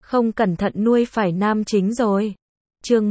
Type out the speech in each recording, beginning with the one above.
Không cẩn thận nuôi phải nam chính rồi. Chương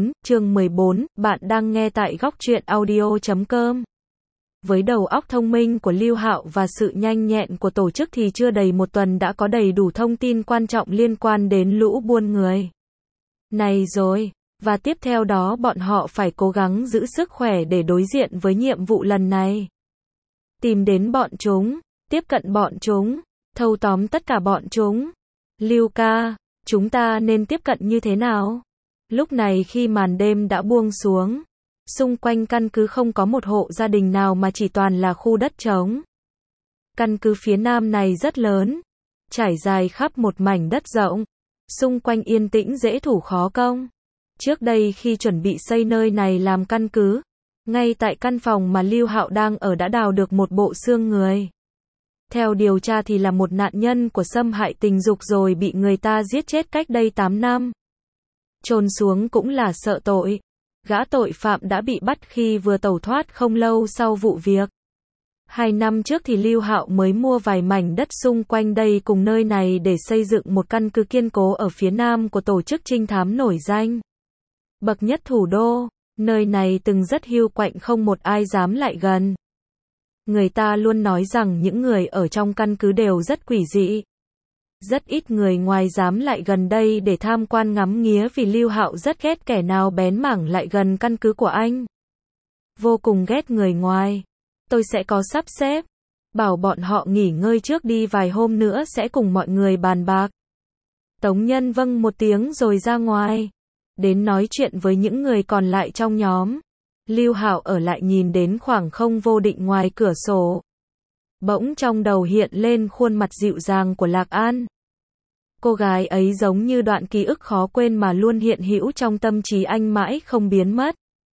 14, bạn đang nghe tại góc truyện audio.com. Với đầu óc thông minh của Lưu Hạo và sự nhanh nhẹn của tổ chức thì chưa đầy một tuần đã có đầy đủ thông tin quan trọng liên quan đến lũ buôn người này rồi, và tiếp theo đó bọn họ phải cố gắng giữ sức khỏe để đối diện với nhiệm vụ lần này. Tìm đến bọn chúng, tiếp cận bọn chúng, thâu tóm tất cả bọn chúng. Lưu ca, chúng ta nên tiếp cận như thế nào? Lúc này khi màn đêm đã buông xuống, xung quanh căn cứ không có một hộ gia đình nào mà chỉ toàn là khu đất trống. Căn cứ phía nam này rất lớn, trải dài khắp một mảnh đất rộng, xung quanh yên tĩnh dễ thủ khó công. Trước đây khi chuẩn bị xây nơi này làm căn cứ, ngay tại căn phòng mà Lưu Hạo đang ở đã đào được một bộ xương người. Theo điều tra thì là một nạn nhân của xâm hại tình dục rồi bị người ta giết chết cách đây 8 năm. Chôn xuống cũng là sợ tội. Gã tội phạm đã bị bắt khi vừa tẩu thoát không lâu sau vụ việc. 2 năm trước thì Lưu Hạo mới mua vài mảnh đất xung quanh đây cùng nơi này để xây dựng một căn cứ kiên cố ở phía nam của tổ chức trinh thám nổi danh bậc nhất thủ đô. Nơi này từng rất hiu quạnh không một ai dám lại gần. Người ta luôn nói rằng những người ở trong căn cứ đều rất quỷ dị. Rất ít người ngoài dám lại gần đây để tham quan ngắm nghía vì Lưu Hạo rất ghét kẻ nào bén mảng lại gần căn cứ của anh. Vô cùng ghét người ngoài. Tôi sẽ có sắp xếp. Bảo bọn họ nghỉ ngơi trước đi vài hôm nữa sẽ cùng mọi người bàn bạc. Tống Nhân vâng một tiếng rồi ra ngoài. Đến nói chuyện với những người còn lại trong nhóm. Lưu Hạo ở lại nhìn đến khoảng không vô định ngoài cửa sổ. Bỗng trong đầu hiện lên khuôn mặt dịu dàng của Lạc An. Cô gái ấy giống như đoạn ký ức khó quên mà luôn hiện hữu trong tâm trí anh mãi không biến mất.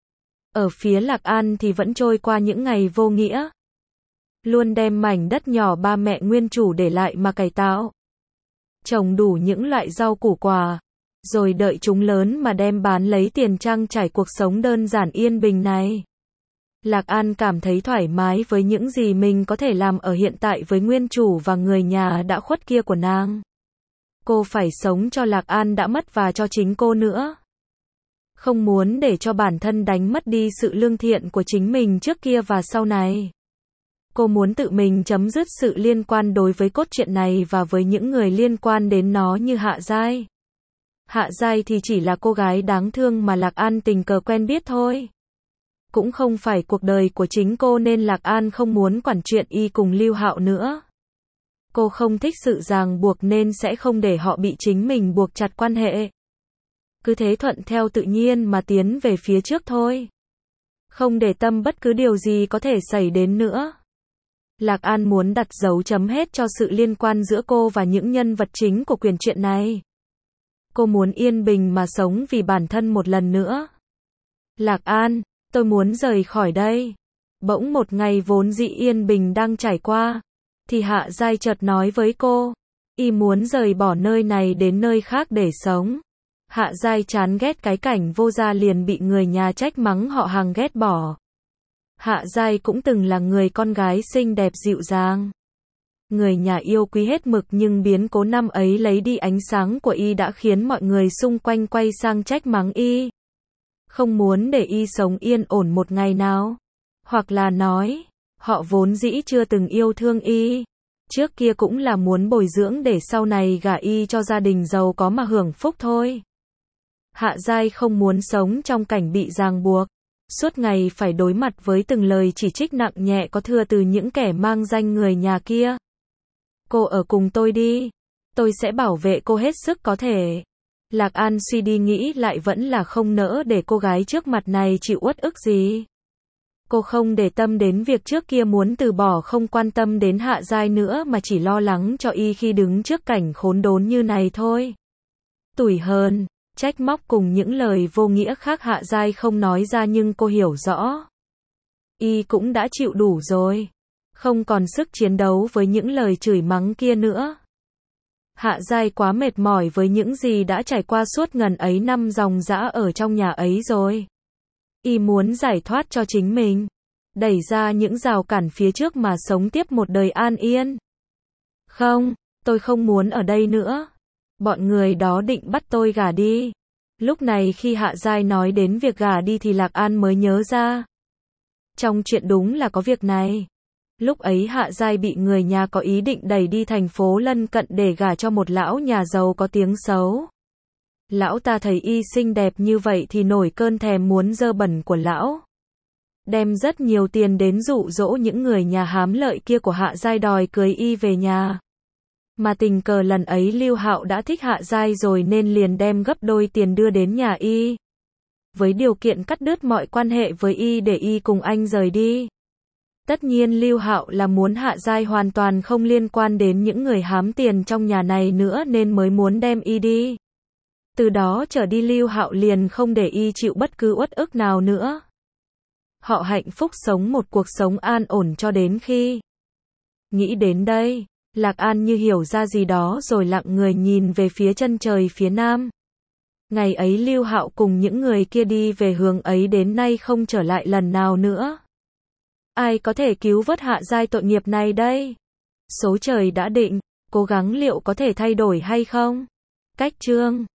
Ở phía Lạc An thì vẫn trôi qua những ngày vô nghĩa. Luôn đem mảnh đất nhỏ ba mẹ nguyên chủ để lại mà cải tạo. Trồng đủ những loại rau củ quả. Rồi đợi chúng lớn mà đem bán lấy tiền trang trải cuộc sống đơn giản yên bình này. Lạc An cảm thấy thoải mái với những gì mình có thể làm ở hiện tại với nguyên chủ và người nhà đã khuất kia của nàng. Cô phải sống cho Lạc An đã mất và cho chính cô nữa. Không muốn để cho bản thân đánh mất đi sự lương thiện của chính mình trước kia và sau này. Cô muốn tự mình chấm dứt sự liên quan đối với cốt truyện này và với những người liên quan đến nó như Hạ Giai. Hạ Giai thì chỉ là cô gái đáng thương mà Lạc An tình cờ quen biết thôi. Cũng không phải cuộc đời của chính cô nên Lạc An không muốn quản chuyện y cùng Lưu Hạo nữa. Cô không thích sự ràng buộc nên sẽ không để họ bị chính mình buộc chặt quan hệ. Cứ thế thuận theo tự nhiên mà tiến về phía trước thôi. Không để tâm bất cứ điều gì có thể xảy đến nữa. Lạc An muốn đặt dấu chấm hết cho sự liên quan giữa cô và những nhân vật chính của quyển truyện này. Cô muốn yên bình mà sống vì bản thân một lần nữa. Lạc An, tôi muốn rời khỏi đây. Bỗng một ngày vốn dĩ yên bình đang trải qua, thì Hạ Giai chợt nói với cô, y muốn rời bỏ nơi này đến nơi khác để sống. Hạ Giai chán ghét cái cảnh vô gia liền bị người nhà trách mắng họ hàng ghét bỏ. Hạ Giai cũng từng là người con gái xinh đẹp dịu dàng. Người nhà yêu quý hết mực nhưng biến cố năm ấy lấy đi ánh sáng của y đã khiến mọi người xung quanh quay sang trách mắng y. Không muốn để y sống yên ổn một ngày nào. Hoặc là nói, họ vốn dĩ chưa từng yêu thương y. Trước kia cũng là muốn bồi dưỡng để sau này gả y cho gia đình giàu có mà hưởng phúc thôi. Hạ Giai không muốn sống trong cảnh bị ràng buộc. Suốt ngày phải đối mặt với từng lời chỉ trích nặng nhẹ có thừa từ những kẻ mang danh người nhà kia. Cô ở cùng tôi đi. Tôi sẽ bảo vệ cô hết sức có thể. Lạc An suy đi nghĩ lại vẫn là không nỡ để cô gái trước mặt này chịu uất ức gì. Cô không để tâm đến việc trước kia muốn từ bỏ không quan tâm đến Hạ Giai nữa mà chỉ lo lắng cho y khi đứng trước cảnh khốn đốn như này thôi. Tủi hờn, trách móc cùng những lời vô nghĩa khác Hạ Giai không nói ra nhưng cô hiểu rõ. Y cũng đã chịu đủ rồi. Không còn sức chiến đấu với những lời chửi mắng kia nữa. Hạ Giai quá mệt mỏi với những gì đã trải qua suốt ngần ấy năm ròng rã ở trong nhà ấy rồi. Y muốn giải thoát cho chính mình. Đẩy ra những rào cản phía trước mà sống tiếp một đời an yên. Không, tôi không muốn ở đây nữa. Bọn người đó định bắt tôi gả đi. Lúc này khi Hạ Giai nói đến việc gả đi thì Lạc An mới nhớ ra. Trong chuyện đúng là có việc này. Lúc ấy Hạ Giai bị người nhà có ý định đẩy đi thành phố lân cận để gả cho một lão nhà giàu có tiếng xấu. Lão ta thấy y xinh đẹp như vậy thì nổi cơn thèm muốn dơ bẩn của lão. Đem rất nhiều tiền đến dụ dỗ những người nhà hám lợi kia của Hạ Giai đòi cưới y về nhà. Mà tình cờ lần ấy Lưu Hạo đã thích Hạ Giai rồi nên liền đem gấp đôi tiền đưa đến nhà y. Với điều kiện cắt đứt mọi quan hệ với y để y cùng anh rời đi. Tất nhiên Lưu Hạo là muốn Hạ Giai hoàn toàn không liên quan đến những người hám tiền trong nhà này nữa nên mới muốn đem y đi. Từ đó trở đi Lưu Hạo liền không để y chịu bất cứ uất ức nào nữa. Họ hạnh phúc sống một cuộc sống an ổn cho đến khi. Nghĩ đến đây, Lạc An như hiểu ra gì đó rồi lặng người nhìn về phía chân trời phía nam. Ngày ấy Lưu Hạo cùng những người kia đi về hướng ấy đến nay không trở lại lần nào nữa. Ai có thể cứu vớt Hạ Giai tội nghiệp này đây? Số trời đã định, cố gắng liệu có thể thay đổi hay không? Cách chương